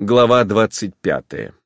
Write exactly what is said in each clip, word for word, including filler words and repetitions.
Глава двадцать пятая.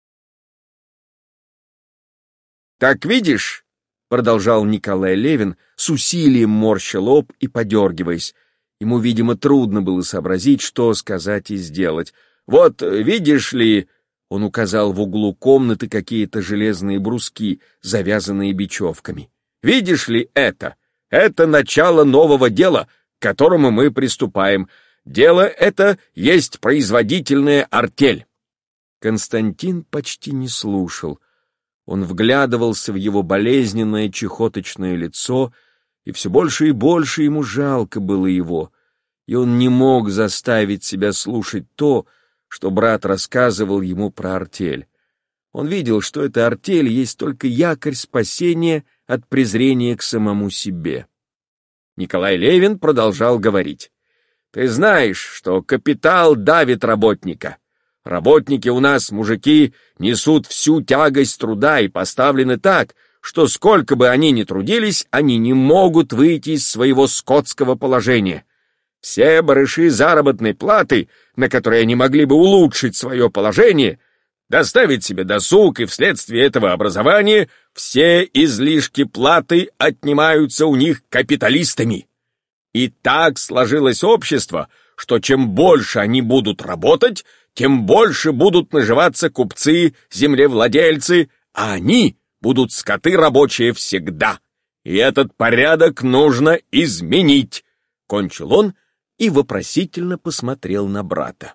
«Так видишь», — продолжал Николай Левин, с усилием морща лоб и подергиваясь. Ему, видимо, трудно было сообразить, что сказать и сделать. «Вот, видишь ли...» — он указал в углу комнаты какие-то железные бруски, завязанные бечевками. «Видишь ли это? Это начало нового дела, к которому мы приступаем. Дело это есть производительная артель». Константин почти не слушал. Он вглядывался в его болезненное чехоточное лицо, и все больше и больше ему жалко было его, и он не мог заставить себя слушать то, что брат рассказывал ему про артель. Он видел, что эта артель есть только якорь спасения от презрения к самому себе. Николай Левин продолжал говорить. «Ты знаешь, что капитал давит работника. Работники у нас, мужики, несут всю тягость труда и поставлены так, что сколько бы они ни трудились, они не могут выйти из своего скотского положения. Все барыши заработной платы, на которые они могли бы улучшить свое положение, доставить себе досуг, и вследствие этого образования все излишки платы отнимаются у них капиталистами. И так сложилось общество, что чем больше они будут работать, тем больше будут наживаться купцы, землевладельцы, а они будут скоты рабочие всегда. И этот порядок нужно изменить», — кончил он и вопросительно посмотрел на брата.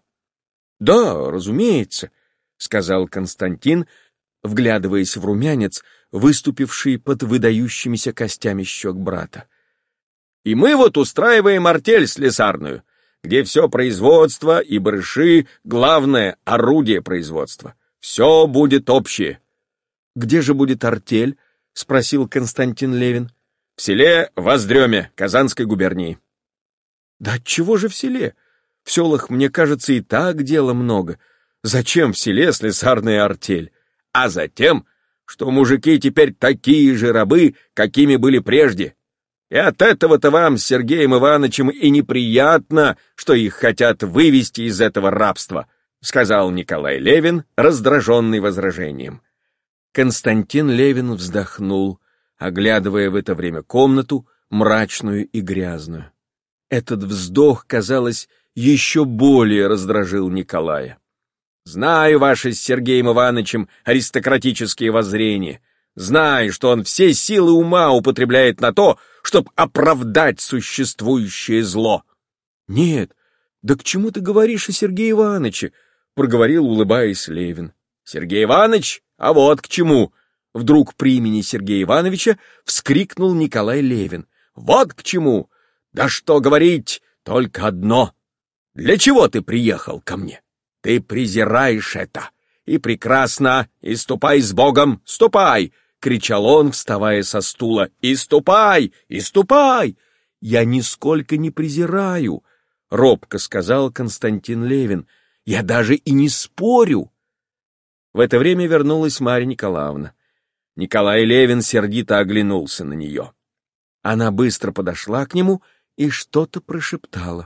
«Да, разумеется», — сказал Константин, вглядываясь в румянец, выступивший под выдающимися костями щек брата. «И мы вот устраиваем артель слесарную, где все производство и барыши — главное орудие производства. Все будет общее». «Где же будет артель?» — спросил Константин Левин. «В селе Воздреме Казанской губернии». «Да отчего же в селе? В селах, мне кажется, и так дела много. Зачем в селе слесарная артель? А затем, что мужики теперь такие же рабы, какими были прежде. И от этого-то вам с Сергеем Ивановичем и неприятно, что их хотят вывести из этого рабства», — сказал Николай Левин, раздраженный возражением. Константин Левин вздохнул, оглядывая в это время комнату, мрачную и грязную. Этот вздох, казалось, еще более раздражил Николая. «Знаю ваши с Сергеем Ивановичем аристократические воззрения. Знаю, что он все силы ума употребляет на то, чтобы оправдать существующее зло». «Нет, да к чему ты говоришь о Сергее Ивановиче?» — проговорил, улыбаясь, Левин. «Сергей Иванович? А вот к чему!» Вдруг при имени Сергея Ивановича вскрикнул Николай Левин. «Вот к чему! Да что говорить, только одно! Для чего ты приехал ко мне? Ты презираешь это! И прекрасно! И ступай с Богом! Ступай!» — кричал он, вставая со стула. «И ступай! И ступай!» «Я нисколько не презираю!» — робко сказал Константин Левин. «Я даже и не спорю!» В это время вернулась Марья Николаевна. Николай Левин сердито оглянулся на нее. Она быстро подошла к нему и что-то прошептала.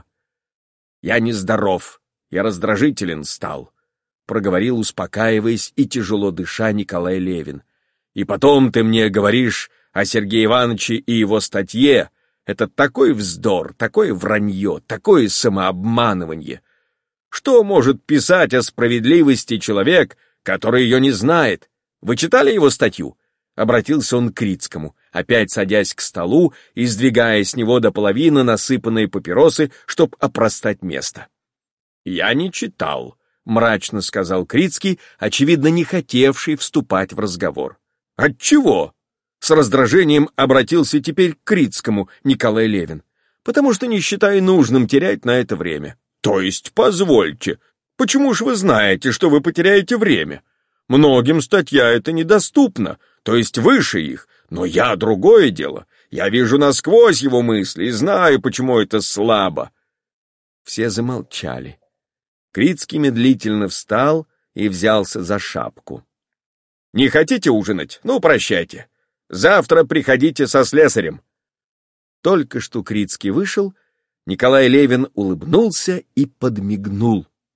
«Я нездоров, я раздражителен стал», — проговорил, успокаиваясь и тяжело дыша, Николай Левин. «И потом ты мне говоришь о Сергее Ивановиче и его статье. Это такой вздор, такое вранье, такое самообманывание. Что может писать о справедливости человек, который ее не знает? Вы читали его статью?» Обратился он к Крицкому, опять садясь к столу и сдвигая с него до половины насыпанные папиросы, чтоб опростать место. «Я не читал», — мрачно сказал Крицкий, очевидно, не хотевший вступать в разговор. «Отчего?» — с раздражением обратился теперь к Крицкому Николай Левин. «Потому что не считаю нужным терять на это время». «То есть, позвольте, почему ж вы знаете, что вы потеряете время? Многим статья эта недоступна, то есть выше их, но я другое дело. Я вижу насквозь его мысли и знаю, почему это слабо». Все замолчали. Крицкий медлительно встал и взялся за шапку. «Не хотите ужинать? Ну, прощайте. Завтра приходите со слесарем». Только что Крицкий вышел, Николай Левин улыбнулся и подмигнул.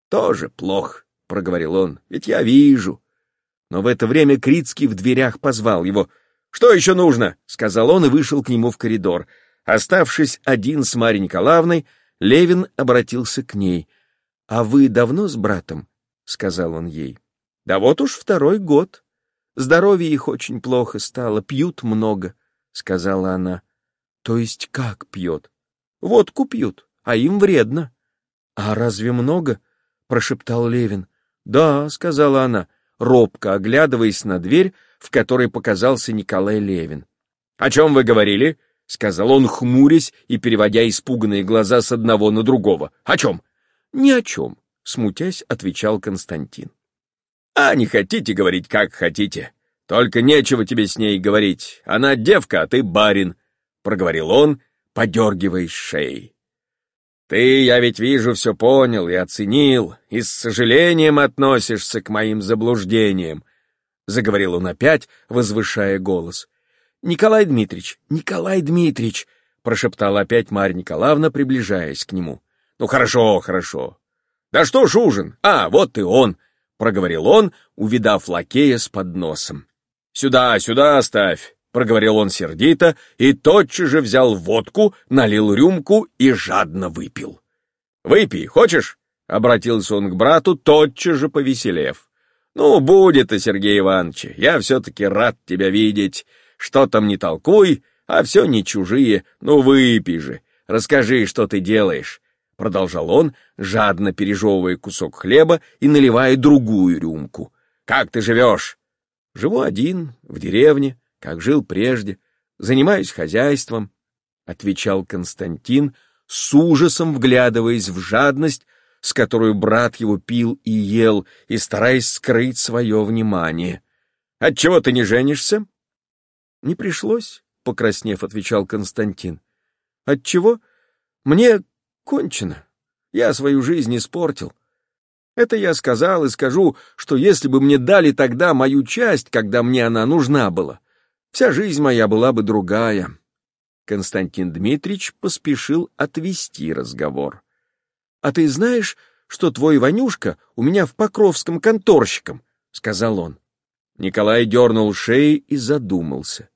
Тоже плохо, — проговорил он, — ведь я вижу. Но в это время Крицкий в дверях позвал его. «Что еще нужно?» — сказал он и вышел к нему в коридор. Оставшись один с Марьей Николаевной, Левин обратился к ней. «А вы давно с братом?» — сказал он ей. «Да вот уж второй год. Здоровье их очень плохо стало, пьют много», — сказала она. «То есть как пьет?» «Водку пьют, а им вредно». «А разве много?» — прошептал Левин. «Да», — сказала она, робко оглядываясь на дверь, в которой показался Николай Левин. «О чем вы говорили?» — сказал он, хмурясь и переводя испуганные глаза с одного на другого. «О чем?» «Ни о чем», — смутясь, отвечал Константин. «А не хотите говорить, как хотите. Только нечего тебе с ней говорить. Она девка, а ты барин», — проговорил он, подергиваясь шеей. «Ты, я ведь вижу, все понял и оценил, и с сожалением относишься к моим заблуждениям», — заговорил он опять, возвышая голос. «Николай Дмитриевич, Николай Дмитриевич», — прошептала опять Марья Николаевна, приближаясь к нему. «Ну хорошо, хорошо. Да что ж ужин? А, вот и он», — проговорил он, увидав лакея с подносом. «Сюда, сюда ставь», — проговорил он сердито, и тотчас же взял водку, налил рюмку и жадно выпил. «Выпей, хочешь?» — обратился он к брату, тотчас же повеселев. «Ну, будет-то, Сергей Иванович, я все-таки рад тебя видеть. Что там не толкуй, а все не чужие. Ну, выпей же, расскажи, что ты делаешь», — продолжал он, жадно пережевывая кусок хлеба и наливая другую рюмку. «Как ты живешь?» «Живу один, в деревне, как жил прежде. Занимаюсь хозяйством», — отвечал Константин, с ужасом вглядываясь в жадность, с которой брат его пил и ел, и стараясь скрыть свое внимание. «Отчего ты не женишься?» «Не пришлось», — покраснев, отвечал Константин. «Отчего? Мне кончено. Я свою жизнь испортил. Это я сказал и скажу, что если бы мне дали тогда мою часть, когда мне она нужна была, вся жизнь моя была бы другая». Константин Дмитриевич поспешил отвести разговор. «А ты знаешь, что твой Ванюшка у меня в Покровском конторщиком?» — сказал он. Николай дернул шеей и задумался.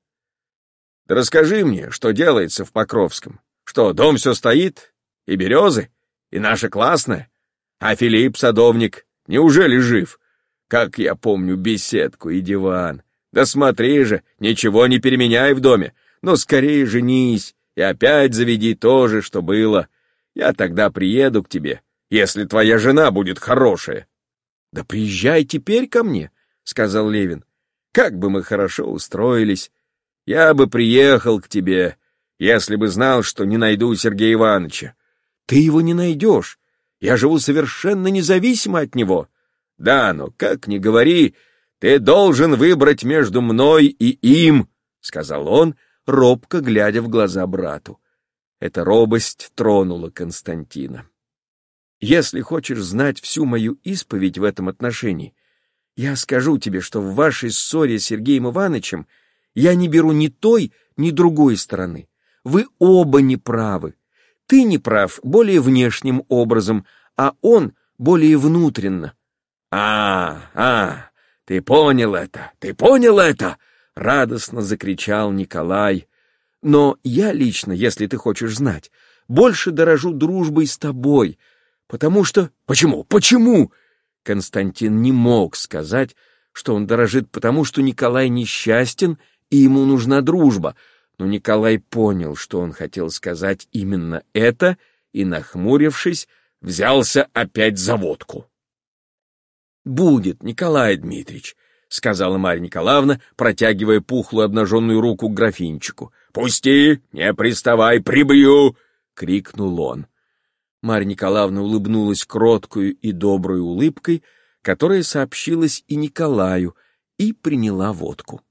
«Да расскажи мне, что делается в Покровском. Что, дом все стоит? И березы? И наша классная? А Филипп садовник, неужели жив? Как я помню беседку и диван. Да смотри же, ничего не переменяй в доме, но скорее женись и опять заведи то же, что было. Я тогда приеду к тебе, если твоя жена будет хорошая». «Да приезжай теперь ко мне», — сказал Левин. «Как бы мы хорошо устроились. Я бы приехал к тебе, если бы знал, что не найду Сергея Ивановича». «Ты его не найдешь. Я живу совершенно независимо от него». «Да, но как ни говори, ты должен выбрать между мной и им», — сказал он, робко глядя в глаза брату. Эта робость тронула Константина. «Если хочешь знать всю мою исповедь в этом отношении, я скажу тебе, что в вашей ссоре с Сергеем Ивановичем я не беру ни той, ни другой стороны. Вы оба не правы. Ты не прав более внешним образом, а он более внутренно». «А, а, ты понял это, ты понял это!» — радостно закричал Николай. «Но я лично, если ты хочешь знать, больше дорожу дружбой с тобой, потому что...» «Почему? Почему?» Константин не мог сказать, что он дорожит, потому что Николай несчастен и ему нужна дружба, но Николай понял, что он хотел сказать именно это, и, нахмурившись, взялся опять за водку. «Будет, Николай Дмитриевич», — сказала Марья Николаевна, протягивая пухлую обнаженную руку к графинчику. «Пусти, не приставай, прибью!» — крикнул он. Марья Николаевна улыбнулась кроткую и доброй улыбкой, которая сообщилась и Николаю, и приняла водку.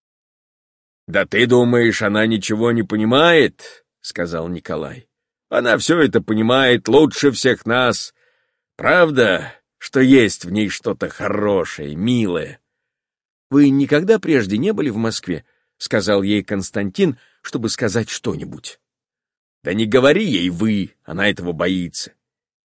«Да ты думаешь, она ничего не понимает?» — сказал Николай. «Она все это понимает лучше всех нас. Правда, что есть в ней что-то хорошее, милое?» «Вы никогда прежде не были в Москве?» — сказал ей Константин, чтобы сказать что-нибудь. «Да не говори ей «вы», она этого боится.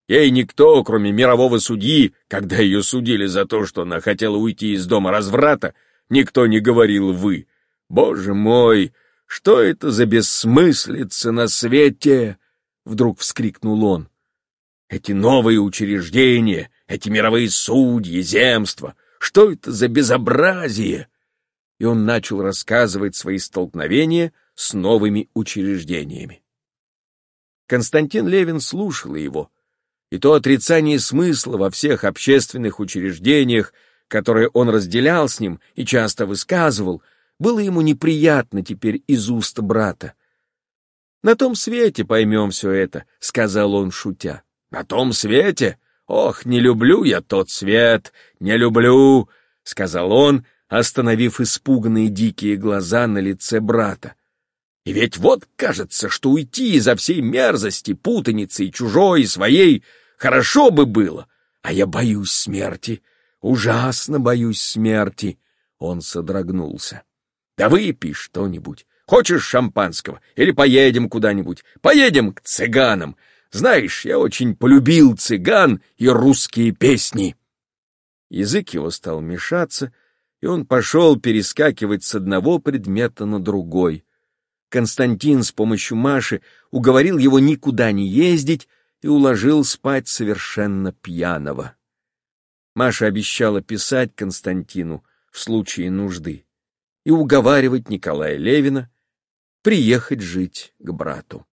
Ей никто, кроме мирового судьи, когда ее судили за то, что она хотела уйти из дома разврата, никто не говорил «вы». Боже мой, что это за бессмыслица на свете? Вдруг вскрикнул он. Эти новые учреждения, эти мировые судьи, земства, что это за безобразие? И он начал рассказывать свои столкновения с новыми учреждениями. Константин Левин слушал его, и то отрицание смысла во всех общественных учреждениях, которое он разделял с ним и часто высказывал, было ему неприятно теперь из уст брата. «На том свете поймем все это», — сказал он, шутя. «На том свете? Ох, не люблю я тот свет, не люблю», — сказал он, остановив испуганные дикие глаза на лице брата. «И ведь вот кажется, что уйти изо всей мерзости, путаницы и чужой, и своей хорошо бы было, а я боюсь смерти, ужасно боюсь смерти». Он содрогнулся. «Да выпей что-нибудь. Хочешь шампанского? Или поедем куда-нибудь? Поедем к цыганам. Знаешь, я очень полюбил цыган и русские песни». Язык его стал мешаться, и он пошел перескакивать с одного предмета на другой. Константин с помощью Маши уговорил его никуда не ездить и уложил спать совершенно пьяного. Маша обещала писать Константину в случае нужды и уговаривать Николая Левина приехать жить к брату.